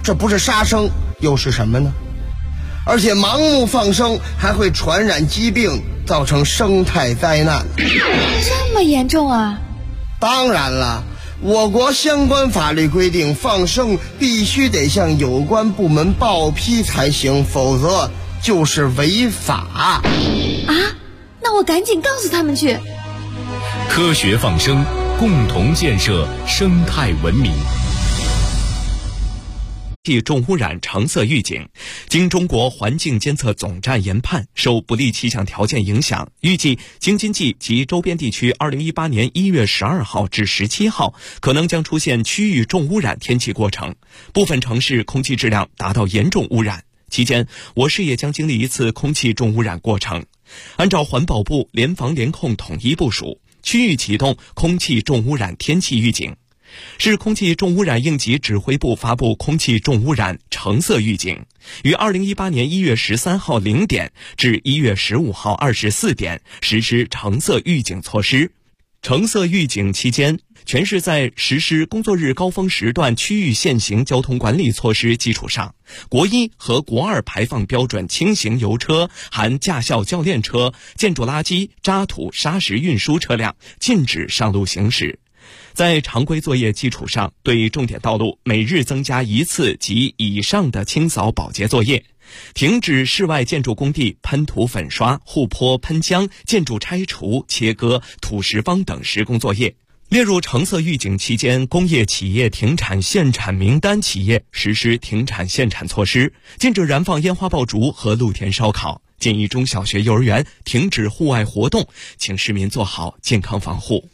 这不是杀生又是什么呢？而且盲目放生还会传染疾病，造成生态灾难。 这么严重啊？ 当然了，我国相关法律规定，放生必须得向有关部门报批才行，否则就是违法。 啊？那我赶紧告诉他们去。 科学放生，共同建设生态文明。 重污染橙色预警，经中国环境监测总站研判，受不利气象条件影响，预计京津冀及周边地区2018年1月12号至17号可能将出现区域重污染天气过程，部分城市空气质量达到严重污染。期间，我市也将经历一次空气重污染过程。按照环保部联防联控统一部署，区域启动空气重污染天气预警。市空气重污染应急指挥部发布空气重污染橙色预警，于2018年1月13号0点至1月15号24点实施橙色预警措施。橙色预警期间，全市在实施工作日高峰时段区域限行交通管理措施基础上，国1和国2排放标准轻型油车含驾校教练车、建筑垃圾、渣土、砂石运输车辆禁止上路行驶。在常规作业基础上，对重点道路每日增加1次及以上的清扫保洁作业，停止室外建筑工地喷涂粉刷、护坡喷浆、建筑拆除、切割、土石方等施工作业。列入橙色预警期间，工业企业停产限产名单企业实施停产限产措施，禁止燃放烟花爆竹和露天烧烤，建议中小学幼儿园停止户外活动，请市民做好健康防护。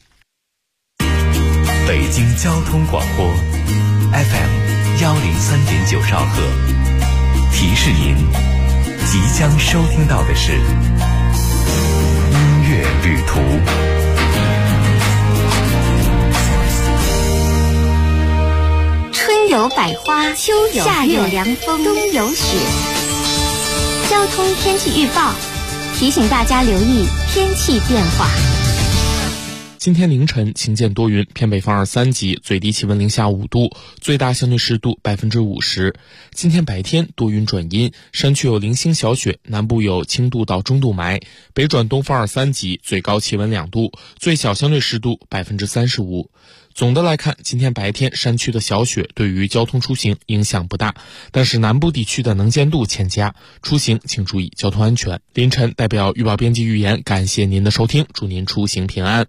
北京交通广播 FM 103.9兆赫，提示您即将收听到的是音乐旅途。 春有百花，秋有夏有凉风，冬有雪。交通天气预报提醒大家留意天气变化。 今天凌晨晴间多云，偏北风2、3级，最低气温零下5度，最大相对湿度50%。今天白天多云转阴，山区有零星小雪，南部有轻度到中度霾，北转东风2、3级，最高气温2度，最小相对湿度35%。总的来看，今天白天山区的小雪对于交通出行影响不大，但是南部地区的能见度欠佳，出行请注意交通安全。凌晨代表预报编辑预言，感谢您的收听，祝您出行平安。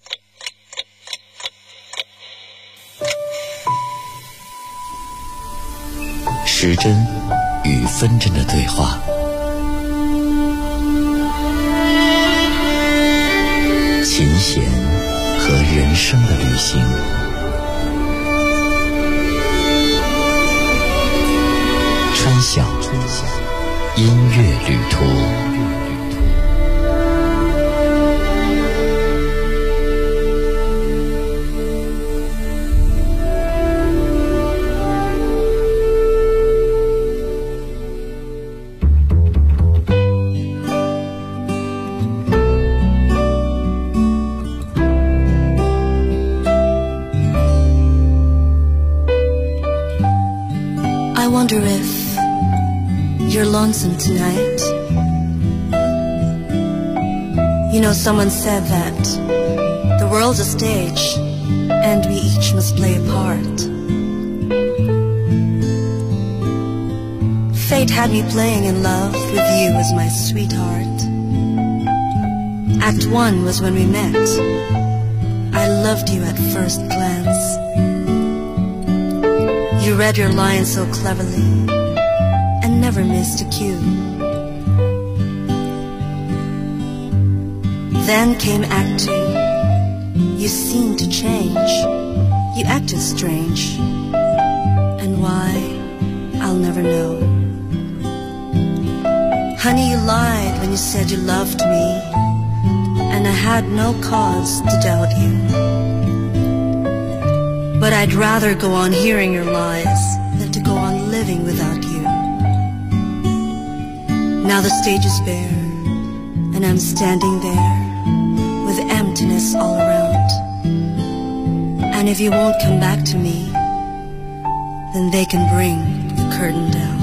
时针与分针的对话，琴弦和人生的旅行，春晓音乐旅途。 I wonder if you're lonesome tonight. You know, someone said that the world's a stage and we each must play a part. Fate had me playing in love with you as my sweetheart. Act 1 was when we met. I loved you at first glance. You read your lines so cleverly and never missed a cue. Then came Act 2. You seemed to change. You acted strange. And why, I'll never know. Honey, you lied when you said you loved me, and I had no cause to doubt you. But I'd rather go on hearing your lies than to go on living without you. Now the stage is bare, and I'm standing there with emptiness all around. And if you won't come back to me, then they can bring the curtain down.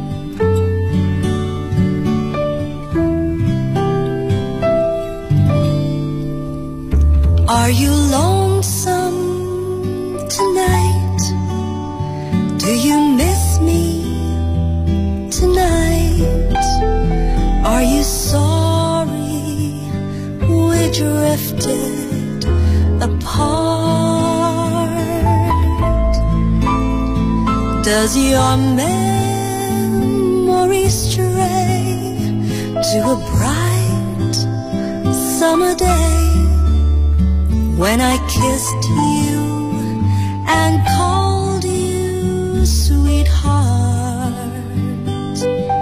Are you lonesome tonight? Do you miss me tonight? Are you sorry we drifted apart? Does your memory stray to a bright summer day when I kissed you and called you sweetheart?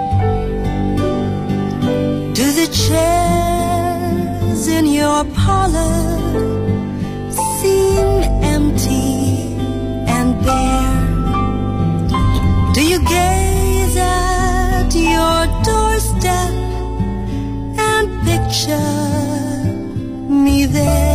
Do the chairs in your parlor seem empty and bare? Do you gaze at your doorstep and picture me there?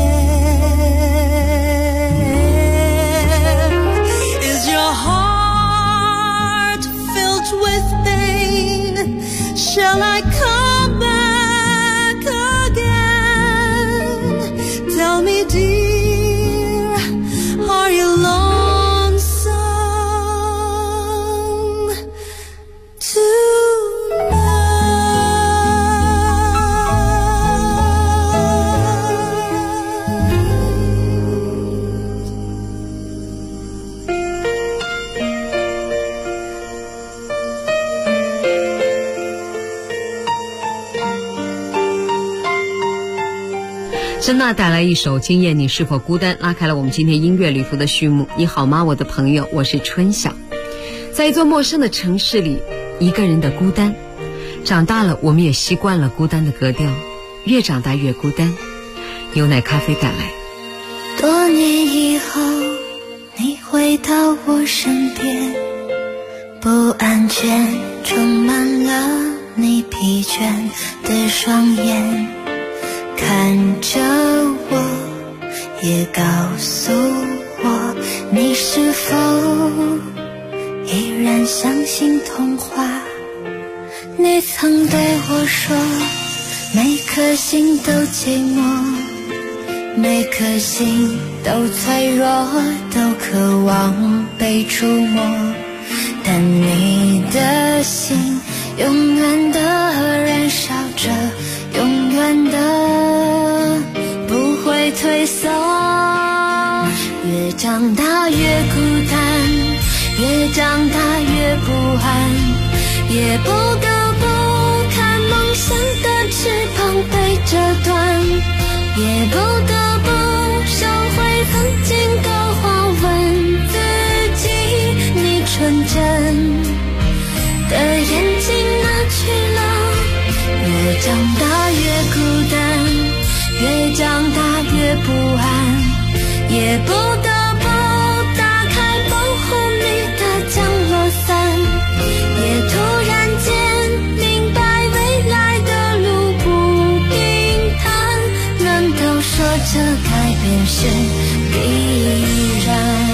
Shall I come back again? Tell me, dear, are you lonesome tonight? 珍娜带来一首《今夜你是否孤单》，拉开了我们今天音乐旅途的序幕。你好吗，我的朋友，我是春晓。在一座陌生的城市里，一个人的孤单。长大了，我们也习惯了孤单的格调，越长大越孤单。牛奶咖啡赶来。 多年以后，你回到我身边，不安全充满了你疲倦的双眼，看着我，也告诉我，你是否依然相信童话？你曾对我说，每颗心都寂寞，每颗心都脆弱，都渴望被触摸，但你的心永远的燃烧着，永远的不会退缩。越长大越孤单，越长大越不安，也不得不看梦想的翅膀被折断，也不得不收回曾经的话，问自己，你纯真的眼睛哪去了？越长大越孤单，越长大越不安，也不得不打开保护你的降落伞，也突然间明白未来的路不平坦，难道说这改变是必然？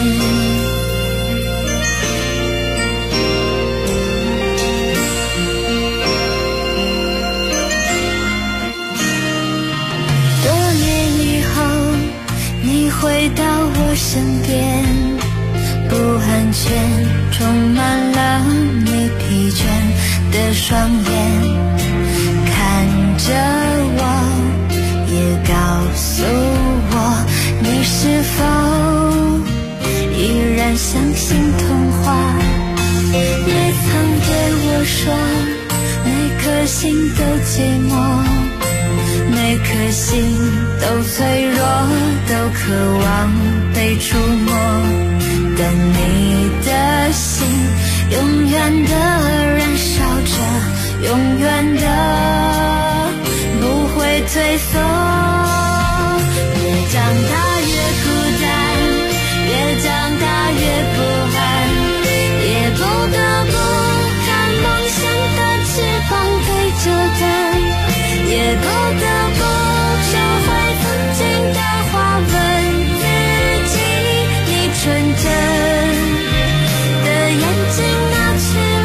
回到我身边，不安全充满了你疲倦的双眼，看着我，也告诉我，你是否依然相信童话？也曾对我说，每颗心都寂寞，每颗心都脆弱，都渴望被触摸，但你的心永远的燃烧着，永远的不会退缩。越长大越孤单，越长大越不安，也不得不看梦想的翅膀被折断，也不得不收回曾经的话，问自己，你纯真的眼睛哪去了？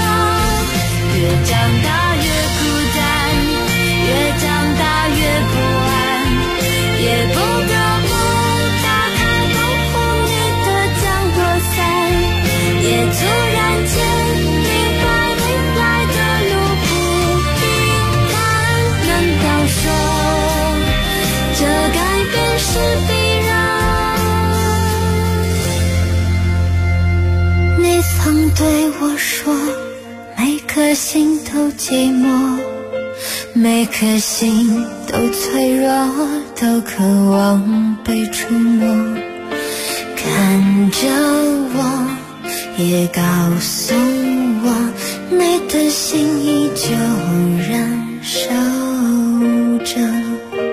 说，每颗心都寂寞，每颗心都脆弱，都渴望被触摸。看着我，也告诉我，你的心依旧燃烧着。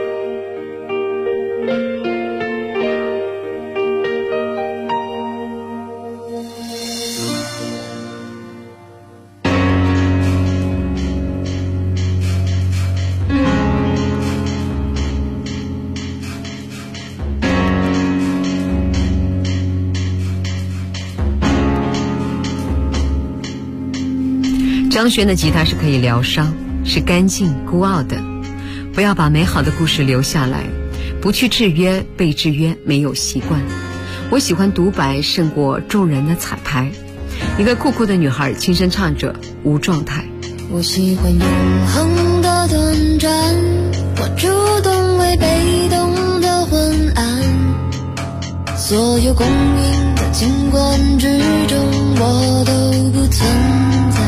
张悬的吉他是可以疗伤，是干净孤傲的。不要把美好的故事留下来，不去制约被制约，没有习惯。我喜欢独白胜过众人的彩排。一个酷酷的女孩轻声唱着无状态。 我喜欢永恒的短暂，我主动为被动的昏暗，所有公允的景观之中我都不存在。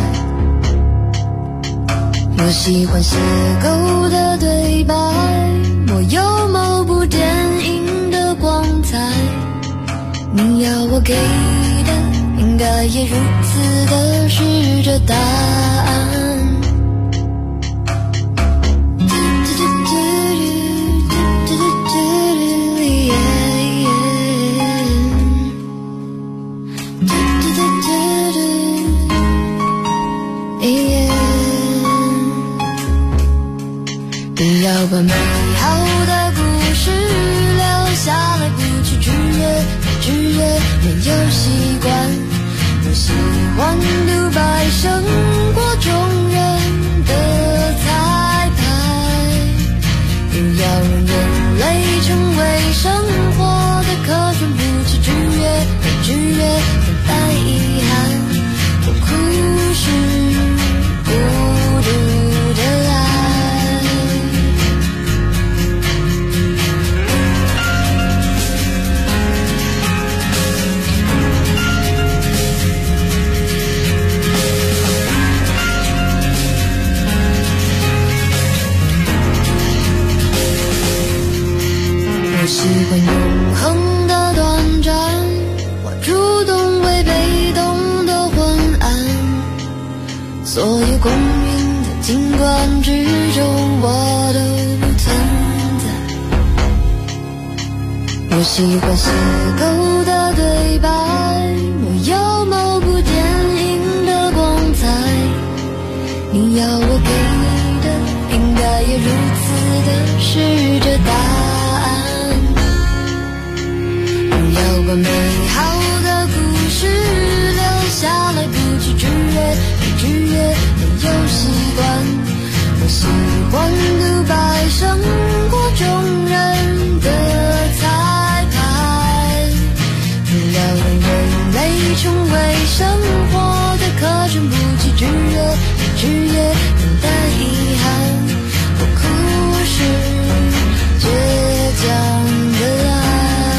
我喜欢邂逅的对白，我有某部电影的光彩，你要我给的应该也如此的是这答案。不要把美好的故事留下来，不去制约，没有习惯。我喜欢独白胜过众人的彩排，不要让眼泪成为生活的课程，不去制约，等待遗憾。我哭是孤独的爱。我喜欢永恒的短暂，我主动为被动的昏暗，所有公允的景观之中我都不存在。我喜欢邂逅的对白，我有某部电影的光彩，你要我给的应该也如此的是这答案。不要把美好的故事留下来，不去制约，没有习惯。我喜欢独白胜过众人的彩排，不要让眼泪成为生活的课程，不去制约，等待遗憾。我哭是倔强的爱。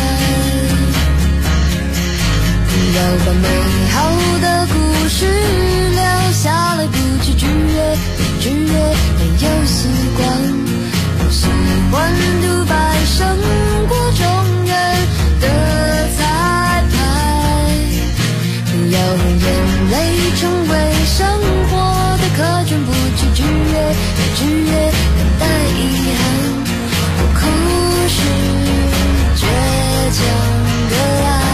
不要把美好的故事留下来，不去制约，没有习惯。我喜欢独白胜过众人的彩排，不要让眼泪成为生活的课程，不去制约，等待遗憾。我哭是倔强的爱。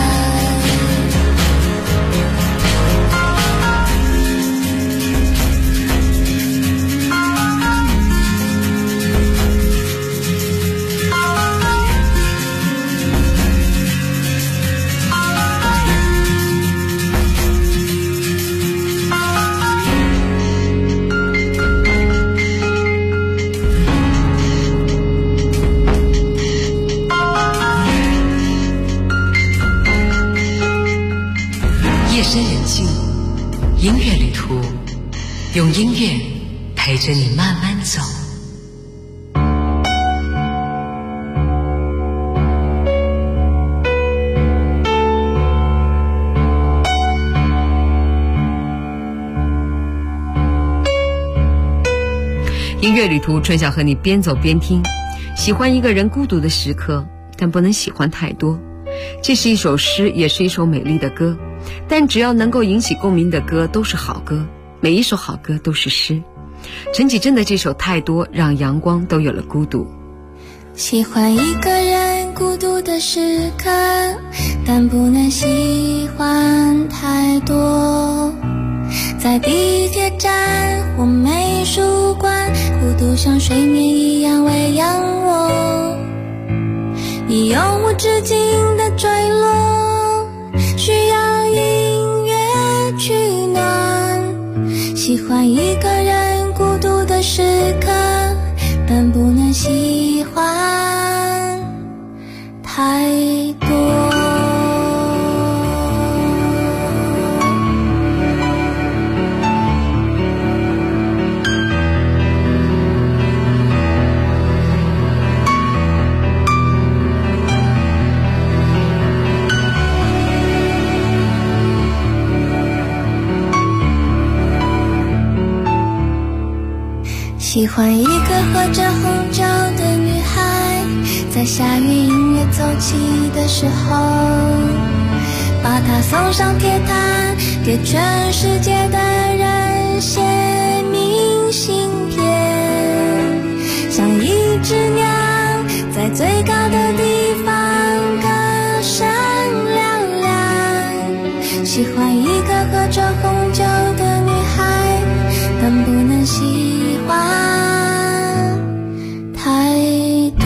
音乐旅途，用音乐陪着你慢慢走。 音乐旅途，春晓和你边走边听。喜欢一个人孤独的时刻，但不能喜欢太多。这是一首诗，也是一首美丽的歌，但只要能够引起共鸣的歌都是好歌，每一首好歌都是诗。陈绮贞的这首《太多》让阳光都有了孤独。 喜欢一个人孤独的时刻，但不能喜欢太多。在地铁站或美术馆，孤独像睡眠一样喂养我，你永无止境的坠落，需要音乐取暖。喜欢一个人孤独的时刻，但不能喜欢太多。喜欢一个喝着红酒的女孩，在下雨音乐奏起的时候，把她送上铁塔，给全世界的人写明信片，像一只鸟在最高的地方歌声嘹亮。喜欢一个喝着红酒的女孩，但不能喜欢太多。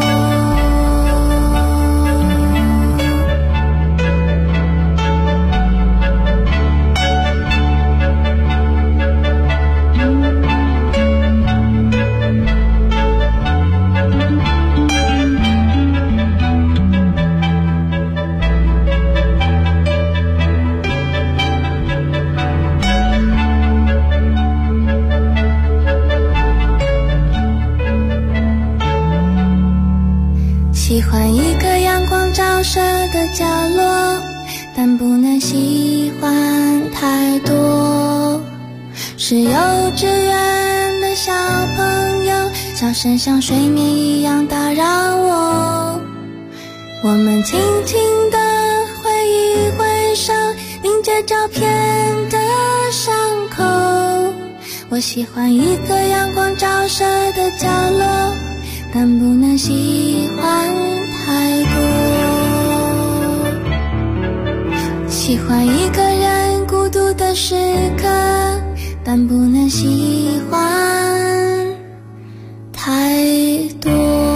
喜欢一个阳光照射的角落，但不能喜欢太多。是幼稚园的小朋友，笑声像睡眠一样打扰我。我们轻轻地挥一挥手，凝结照片的伤口。我喜欢一个阳光照射的角落，但不能喜欢太多。喜欢一个人孤独的时刻，但不能喜欢太多。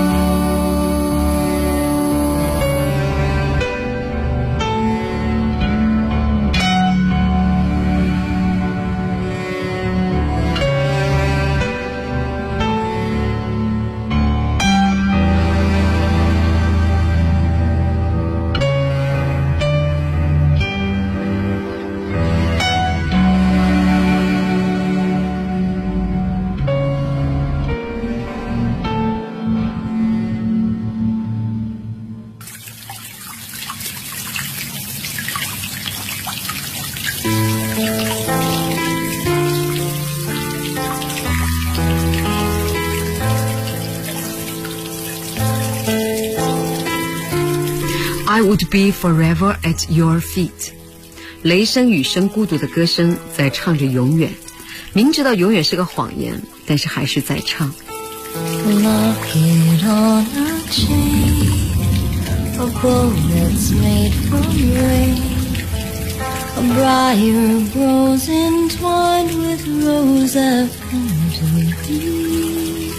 I would be forever at your feet。 雷声雨声孤独的歌声在唱着永远，明知道永远是个谎言，但是还是在唱。 Lock it on a chain, a bow that's made from rain. A briar grows entwined with rose I've come to be.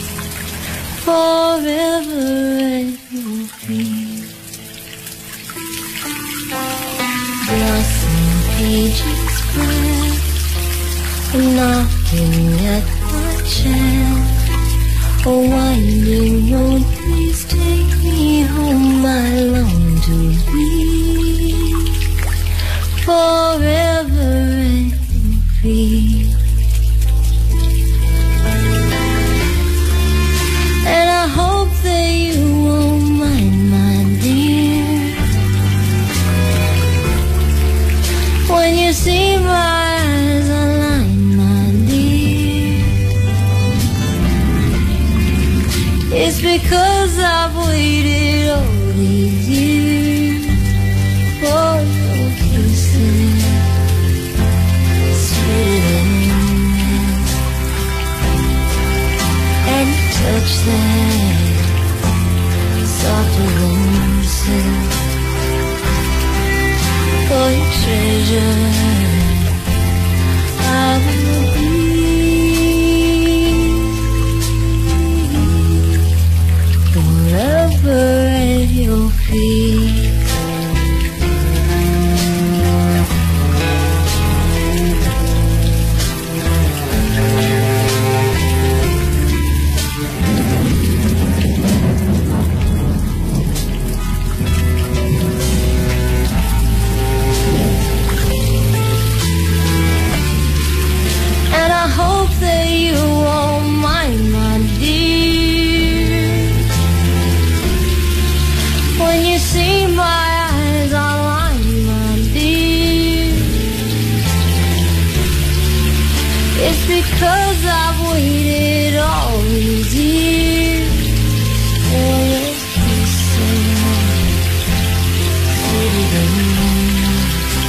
Forever at your feet. Blossom pages spread, knocking at my chest. Oh, winding road, please take me home. I long to be forever at your feet. And I hope that you won't mind, my dear, when you see my eyes align, my dear. because I've waited all these years for your kisses, sweeter than this, and you touch them softer than silk. For your treasure, I will be forever at your feet. Because I've waited all these years for your kisses, sweeter than this,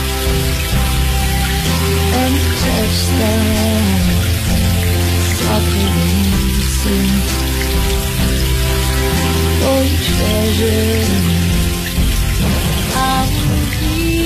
and touch them softer than silk. For your treasure, I will be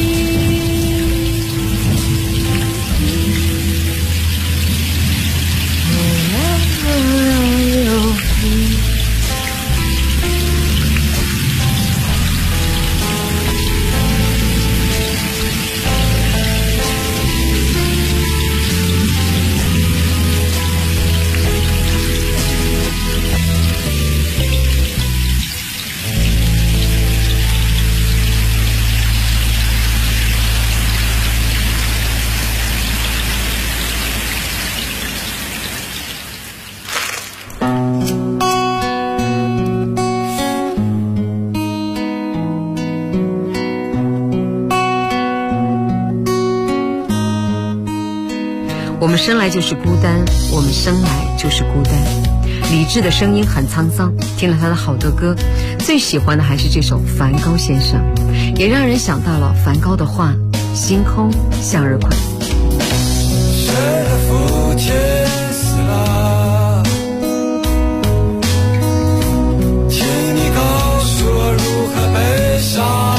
我们生来就是孤单，我们生来就是孤单。李志的声音很沧桑，听了他的好多歌，最喜欢的还是这首《梵高先生》，也让人想到了梵高的画：星空向日葵。 谁的父亲死了？请你告诉我如何悲伤。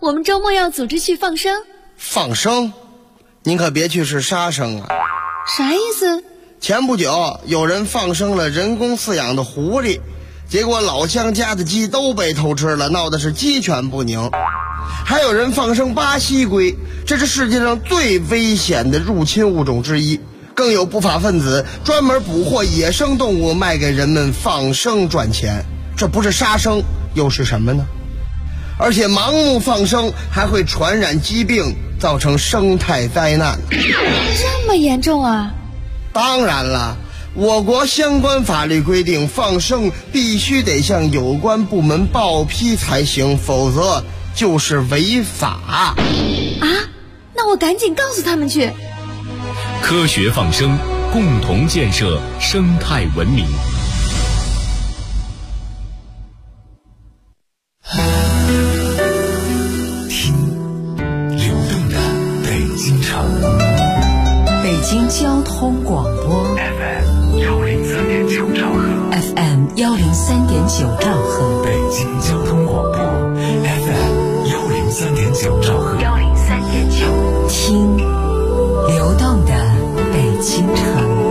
我们周末要组织去放生。 放生？您可别去是杀生啊。 啥意思？ 前不久有人放生了人工饲养的狐狸，结果老乡家的鸡都被偷吃了，闹得是鸡犬不宁。还有人放生巴西龟，这是世界上最危险的入侵物种之一。更有不法分子专门捕获野生动物卖给人们放生赚钱，这不是杀生又是什么呢？而且盲目放生还会传染疾病，造成生态灾难。 这么严重啊？ 当然了，我国相关法律规定，放生必须得向有关部门报批才行，否则就是违法。 啊？那我赶紧告诉他们去。 科学放生，共同建设生态文明。听流动的北京城， 北京交通广播 FM 103.9兆赫 FM 103.9兆赫， 北京交通广播 FM 103.9兆赫 103.9，听流动的北京城。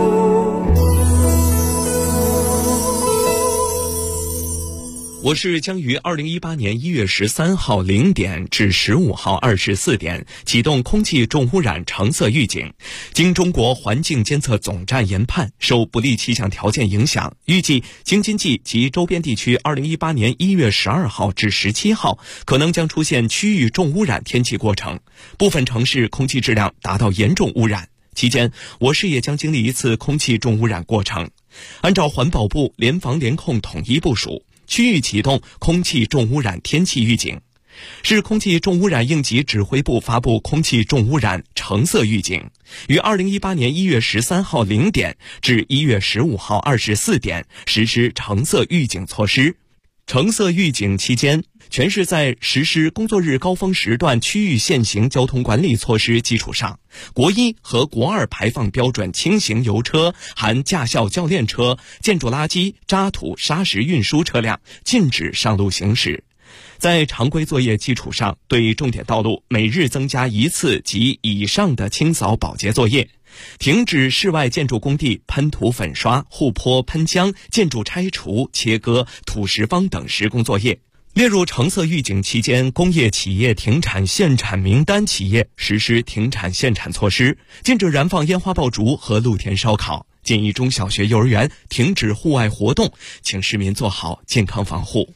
我是将于2018年1月13号0点至15号24点启动空气重污染橙色预警。经中国环境监测总站研判，受不利气象条件影响，预计京津冀及周边地区2018年1月12号至17号可能将出现区域重污染天气过程，部分城市空气质量达到严重污染。期间，我市也将经历一次空气重污染过程。按照环保部联防联控统一部署，区域启动空气重污染天气预警。市空气重污染应急指挥部发布空气重污染橙色预警，于2018年1月13号0点至1月15号24点实施橙色预警措施。橙色预警期间，全市在实施工作日高峰时段区域限行交通管理措施基础上，国1和国2排放标准轻型油车含驾校教练车、建筑垃圾、渣土、砂石运输车辆禁止上路行驶。在常规作业基础上，对重点道路每日增加1次及以上的清扫保洁作业，停止室外建筑工地喷涂粉刷、护坡喷浆、建筑拆除、切割、土石方等施工作业。列入橙色预警期间工业企业停产限产名单企业实施停产限产措施，禁止燃放烟花爆竹和露天烧烤，建议中小学幼儿园停止户外活动，请市民做好健康防护。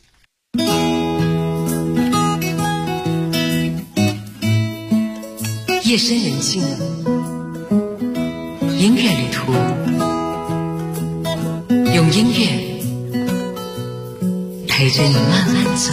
夜深人静，音乐旅途，用音乐陪着你慢慢走。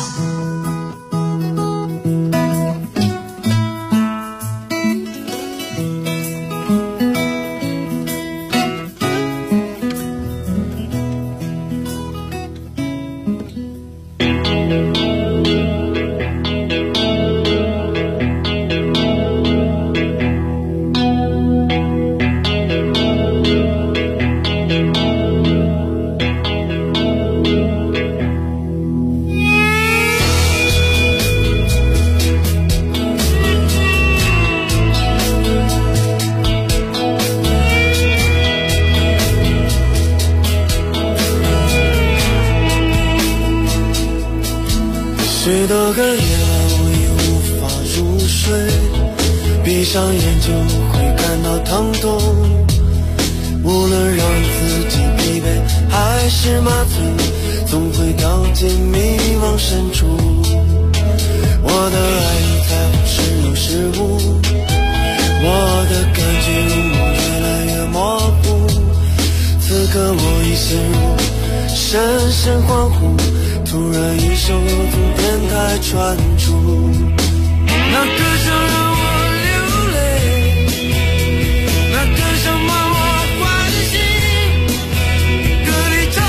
许多个夜晚我也无法入睡，闭上眼就会感到疼痛，无论让自己疲惫还是麻醉，总会掉进迷茫深处。我的爱与在乎时有时无，我的感觉如梦越来越模糊，此刻我已陷入深深恍惚，突然一首歌从电台传出，那歌声让我流泪，那歌声把我唤醒，歌里唱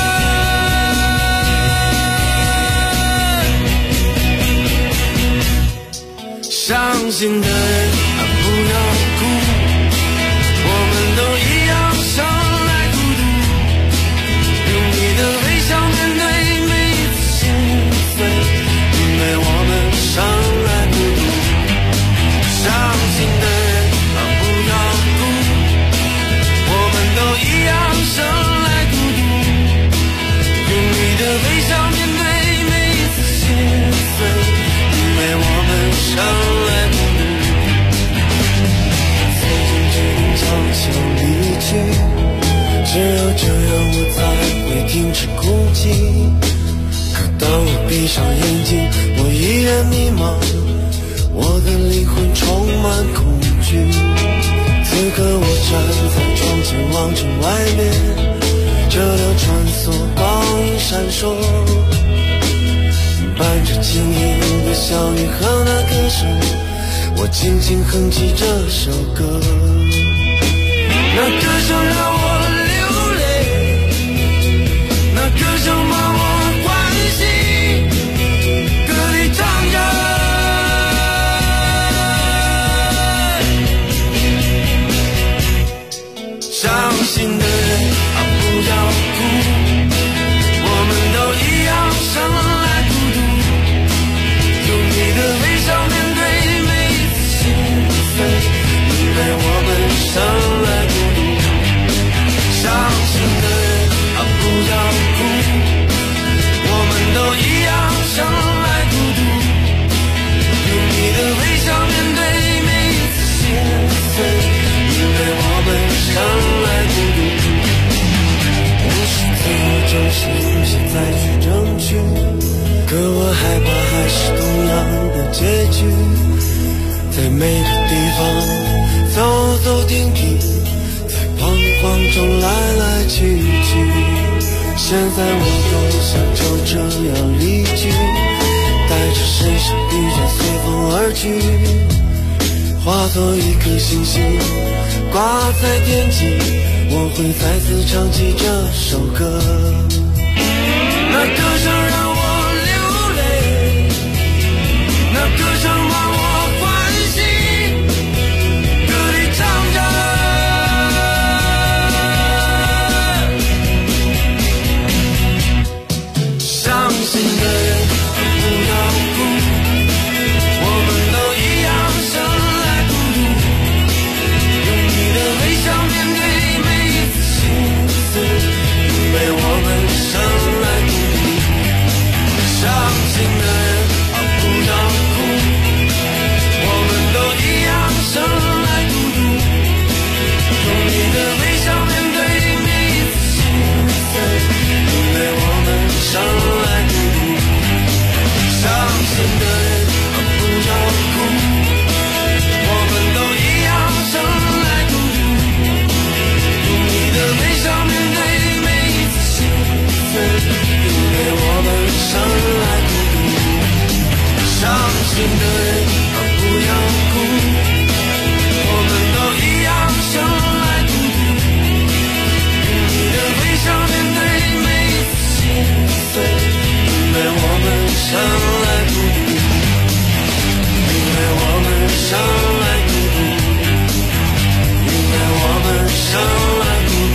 着伤心的人不要哭，我们都一样生来孤独，用你的微笑面对每一次心碎，因为我们生来上眼睛，我依然迷茫，我的灵魂充满恐惧。此刻我站在窗前望着外面，车辆穿梭，光影闪烁，伴着轻盈的小雨和那歌声，我轻轻哼起这首歌。那歌声让我流泪，那歌声把我唤醒，歌里唱着伤心的人啊不要哭，我们都一样生来孤独，用你的微笑面对每一次心碎，因为我们生来孤独。伤心的人啊不要哭，我们都一样生来孤独，用你的微笑面对每一次心碎，因为我们生来孤独。无视自我中心，现在去争取，可我害怕还是同样的结局，在每个地方走走停停，在彷徨中来来去去。现在我多想就这样离去，带着身上疲倦随风而去，化作一颗星星挂在天际，我会再次唱起这首歌。那歌声让我流泪，那歌声把我唤醒，歌里唱着伤心的人不要哭，我们都一样生来孤独，用你的微笑面对每一次心碎，因为我们生来孤独。伤心的人啊不要哭，我们都一样生来孤独，用你的微笑面对每一次心碎，因为我们生来孤独。伤心的人啊不要哭，我们都一样生来孤独，用你的微笑面对每一次心碎，因为我们生来孤独。伤心的人啊不要哭，我们都一样生来孤独，用你的微笑面对每一次心碎，因为我们生来孤独，因为我们生来孤独，因为我们生来孤独。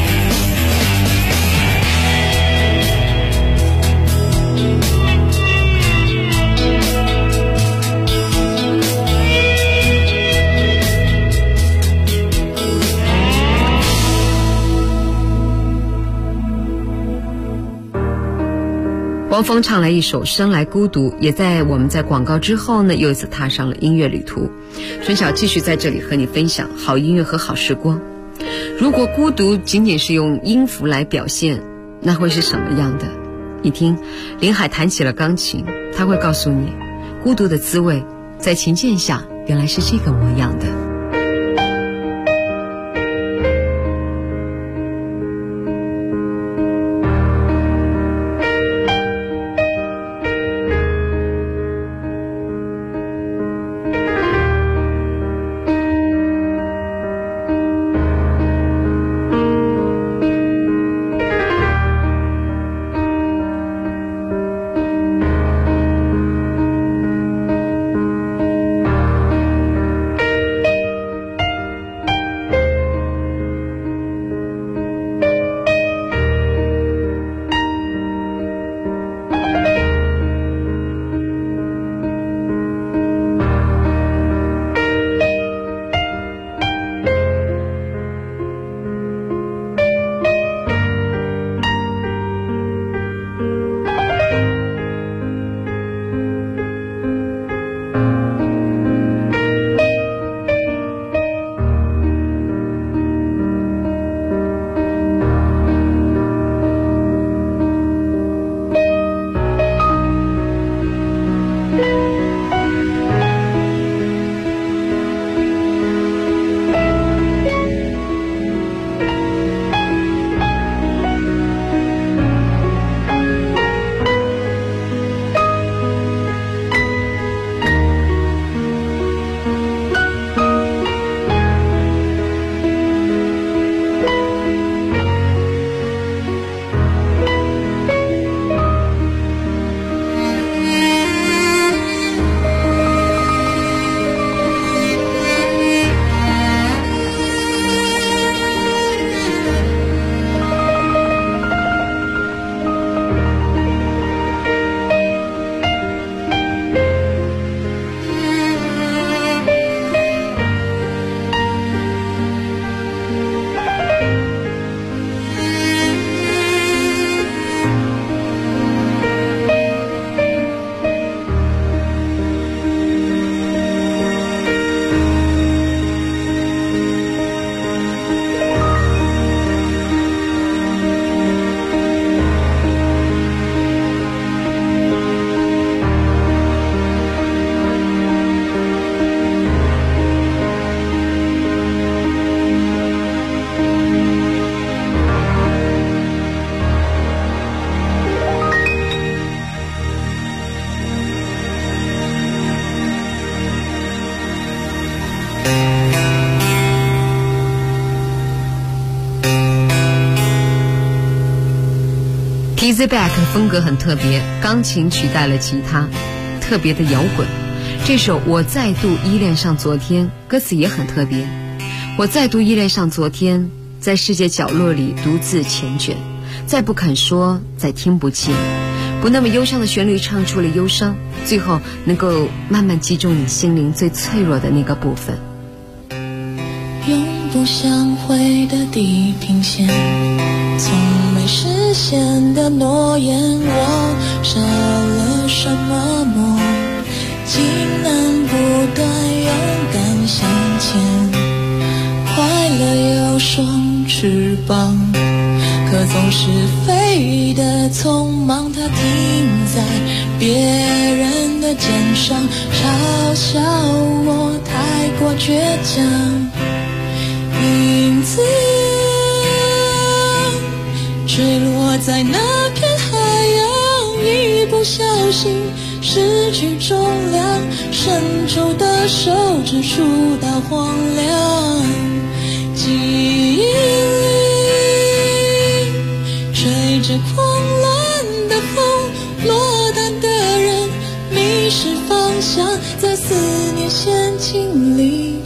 汪峰唱了一首《生来孤独》，也在我们在广告之后呢，又一次踏上了音乐旅途。春晓继续在这里和你分享好音乐和好时光。如果孤独仅仅是用音符来表现，那会是什么样的？你听，林海弹起了钢琴，他会告诉你，孤独的滋味在琴键下原来是这个模样的。 Easy Back 风格很特别，钢琴取代了吉他，特别的摇滚。这首我再度依恋上昨天，歌词也很特别。我再度依恋上昨天，在世界角落里独自缱绻，再不肯说，再听不见。不那么忧伤的旋律唱出了忧伤，最后能够慢慢击中你心灵最脆弱的那个部分。 永不相会的地平线，从没实现的诺言，我设了什么梦，竟能不断勇敢向前。快乐有双翅膀，可总是飞得匆忙，它停在别人的肩上，嘲笑我太过倔强。影子坠落在那片海洋，一不小心失去重量，伸出的手指触到荒凉。记忆里吹着狂乱的风，落单的人迷失方向，在思念陷阱里，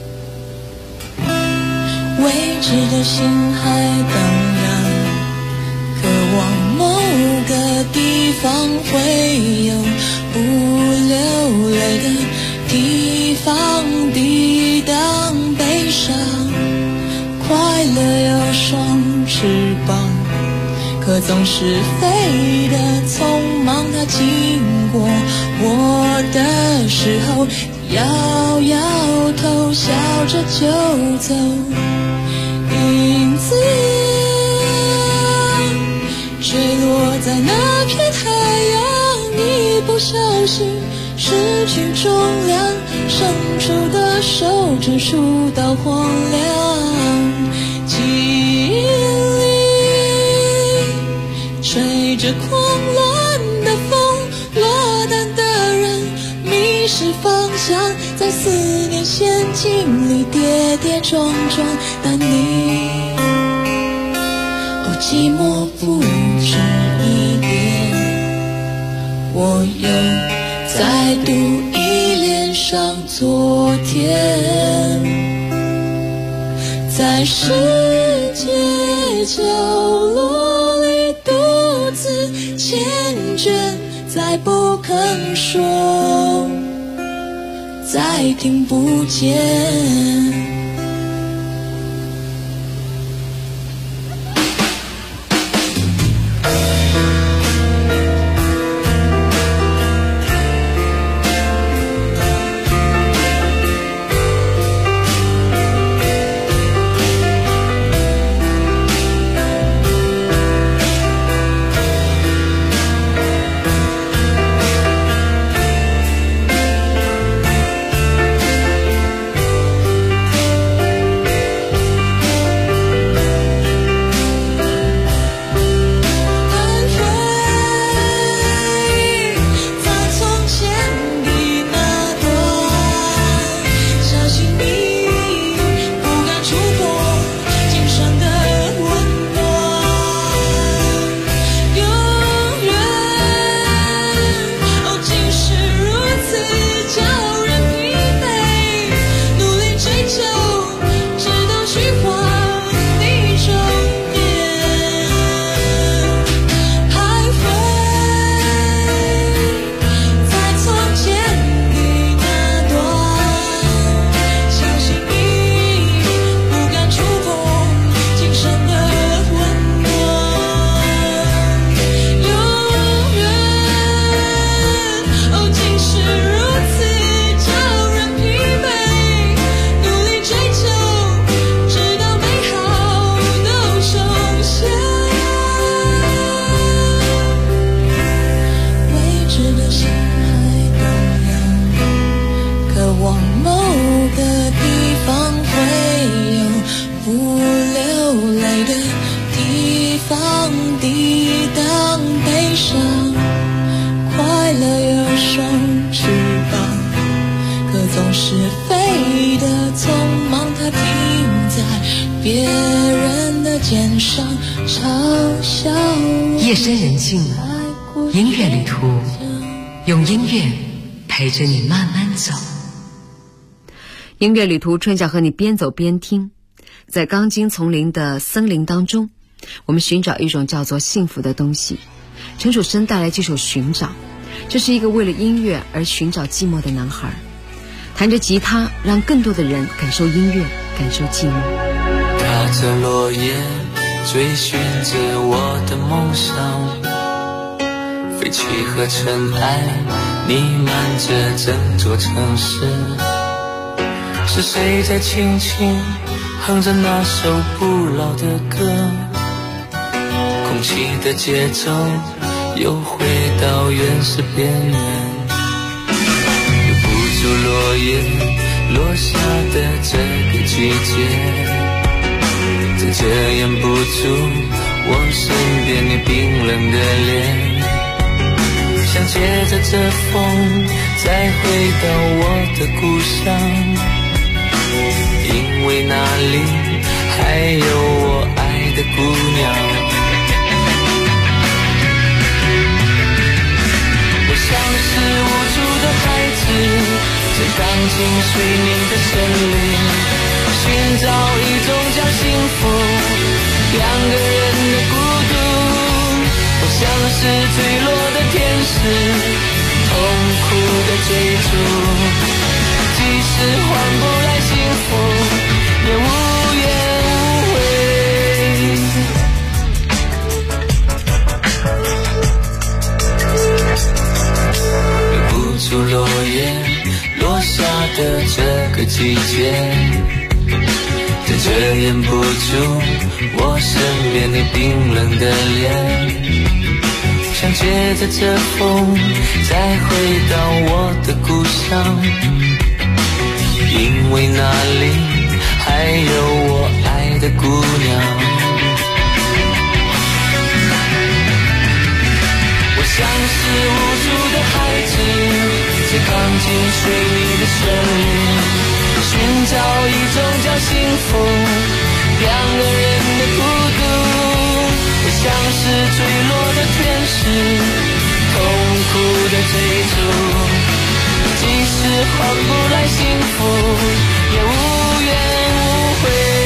未知的心还荡漾，渴望某个地方会有不流泪的地方，抵挡悲伤。快乐有双翅膀，可总是飞得匆忙，它经过我的时候摇摇头，笑着就走。影子坠落在那片海洋，一不小心失去重量，伸出的手指触到荒凉。记忆里吹着狂乱的风，落单的人迷失方向，在思念陷阱里跌跌撞撞，但你寂寞不止一点，我又再度依恋上昨天，在世界角落里独自缱绻，再不肯说，再听不见。 在别人的肩上嘲笑我。 夜深人静了，音乐旅途，用音乐陪着你慢慢走。音乐旅途，春晓和你边走边听。在钢筋丛林的森林当中，我们寻找一种叫做幸福的东西。陈楚生带来这首《寻找》，这是一个为了音乐而寻找寂寞的男孩，弹着吉他，让更多的人感受音乐，感受寂寞。 踏着落叶，追寻着我的梦想，废气和尘埃弥漫着整座城市。是谁在轻轻哼着那首不老的歌？空气的节奏又回到原始边缘，留不住落叶落下的这个季节，再遮掩不住我身边你冰冷的脸。想借着这风再回到我的故乡，因为那里还有我爱的姑娘。我像是无助的孩子，在钢筋水泥的森林，寻找一种叫幸福，两个人的孤独。我像是坠落的天使，痛苦的追逐，即使换不来幸福，也无怨无悔。留不住落叶落下的这个季节，再遮掩不住我身边你冰冷的脸。想借着这风再回到我的故乡，因为那里还有我爱的姑娘。我像是无助的孩子，在钢筋水泥的森林，寻找一种叫幸福，两个人的孤独。我像是坠落的天使，痛苦的追逐，即使换不来幸福，也无怨无悔。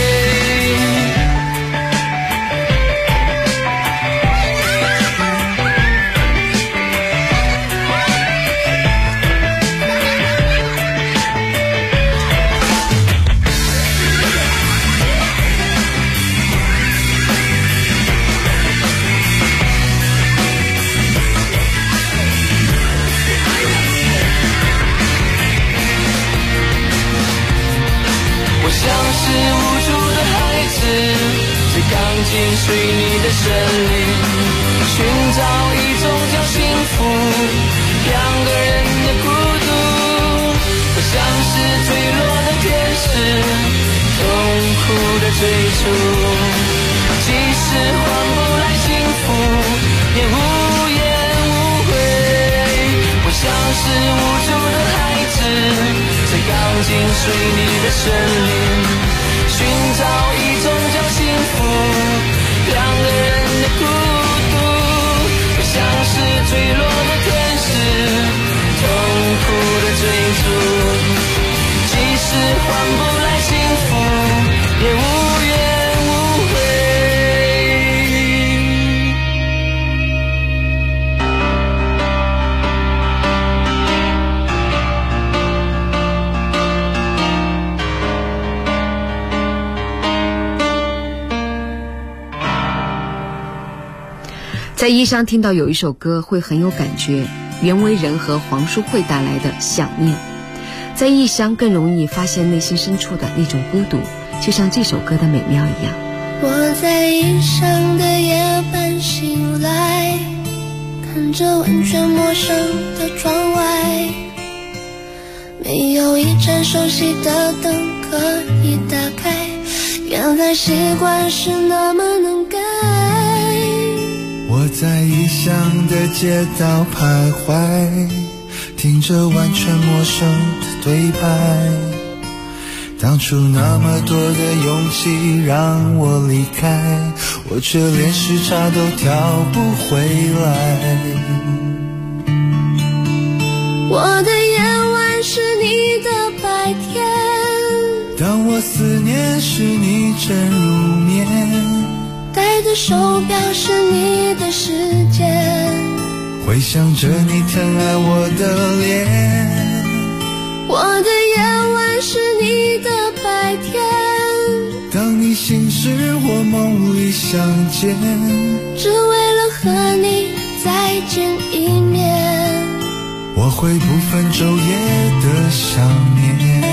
像是无助的孩子，在钢筋水泥的森林，寻找一种叫幸福，两个人的孤独。我像是坠落的天使，痛苦的追逐，即使换不来幸福，也无怨无悔。我像是无助的孩子，在钢筋水泥的森林，寻找一种叫幸福，两个人的孤独。我像是坠落的天使，痛苦的追逐，即使换不来幸福，也无怨无悔。 在异乡听到有一首歌会很有感觉，袁惟仁和黄淑慧带来的《想念》。在异乡更容易发现内心深处的那种孤独，就像这首歌的美妙一样。 我在异乡的夜半醒来，看着完全陌生的窗外，没有一盏熟悉的灯可以打开，原来习惯是那么能改。 我在异乡的街道徘徊，听着完全陌生的对白， 当初那么多的勇气让我离开，我却连时差都调不回来。 我的夜晚是你的白天， 当我思念时你正入眠， 戴的手表是你的时间， 回想着你疼爱我的脸。 我的夜晚是你的白天， 当你醒时我梦里相见， 只为了和你再见一面， 我会不分昼夜的想念。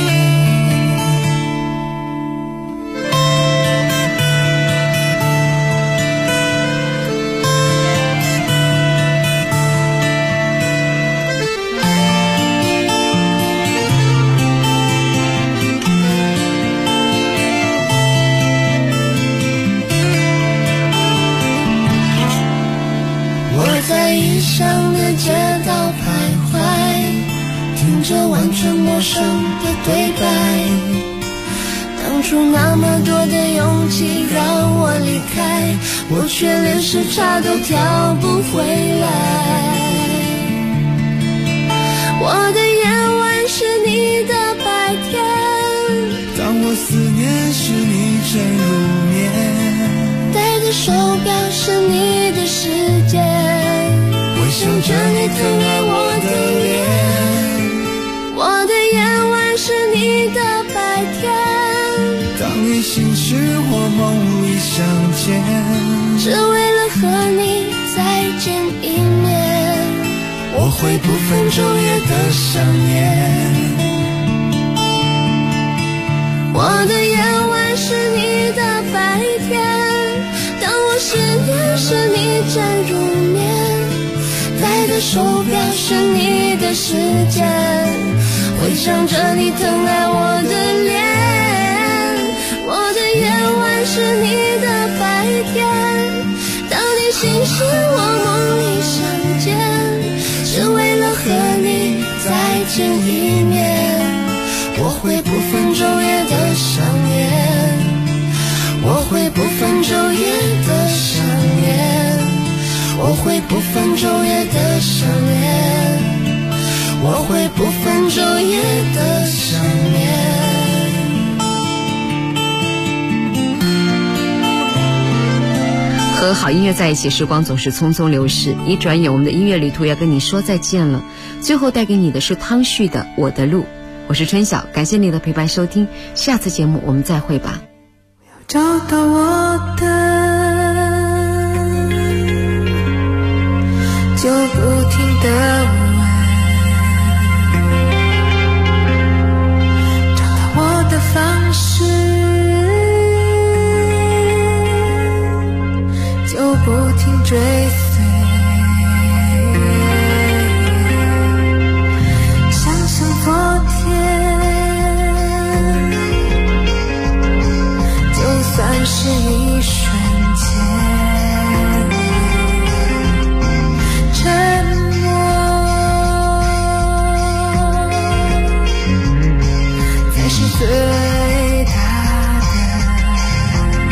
在异乡的街道徘徊，听着完全陌生的对白。当初那么多的勇气让我离开，我却连时差都调不回来。我的夜晚是你的白天， 当我思念时你正入眠， 戴的手表是你的时间， 回想着你疼爱我的脸。 我的夜晚是你的白天， 当你醒时我梦里相见， 只为了和你再见一面， 我会不分昼夜的想念。 我的夜晚是你的白天，当我思念时你正入眠，戴的手表是你的时间，回想着你疼爱我的脸。我的夜晚是你的白天，当你醒时我梦里相见，只为了和你再见一面， 我会不分昼夜的想念，我会不分昼夜的想念，我会不分昼夜的想念，我会不分昼夜的想念。 和好音乐在一起，时光总是匆匆流逝，一转眼我们的音乐旅途要跟你说再见了。最后带给你的是汤旭的《我的路》，我是春晓，感谢你的陪伴收听，下次节目我们再会吧。 找到我的就不停地问，找到我的方式就不停追随，想想昨天就算是一瞬间，沉默才是最大的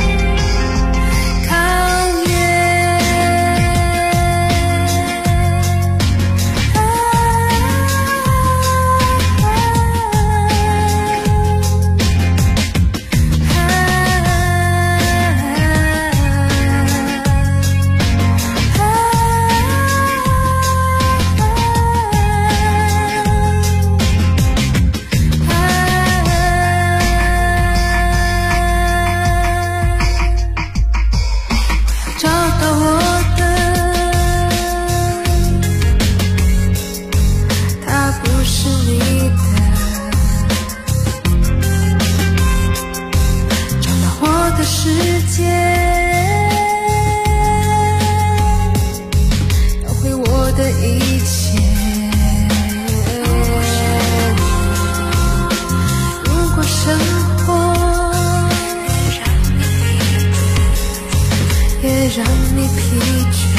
考验。找到我的，它不是你的，找到我的世界，要回我的一切。如果生活也让你疲倦，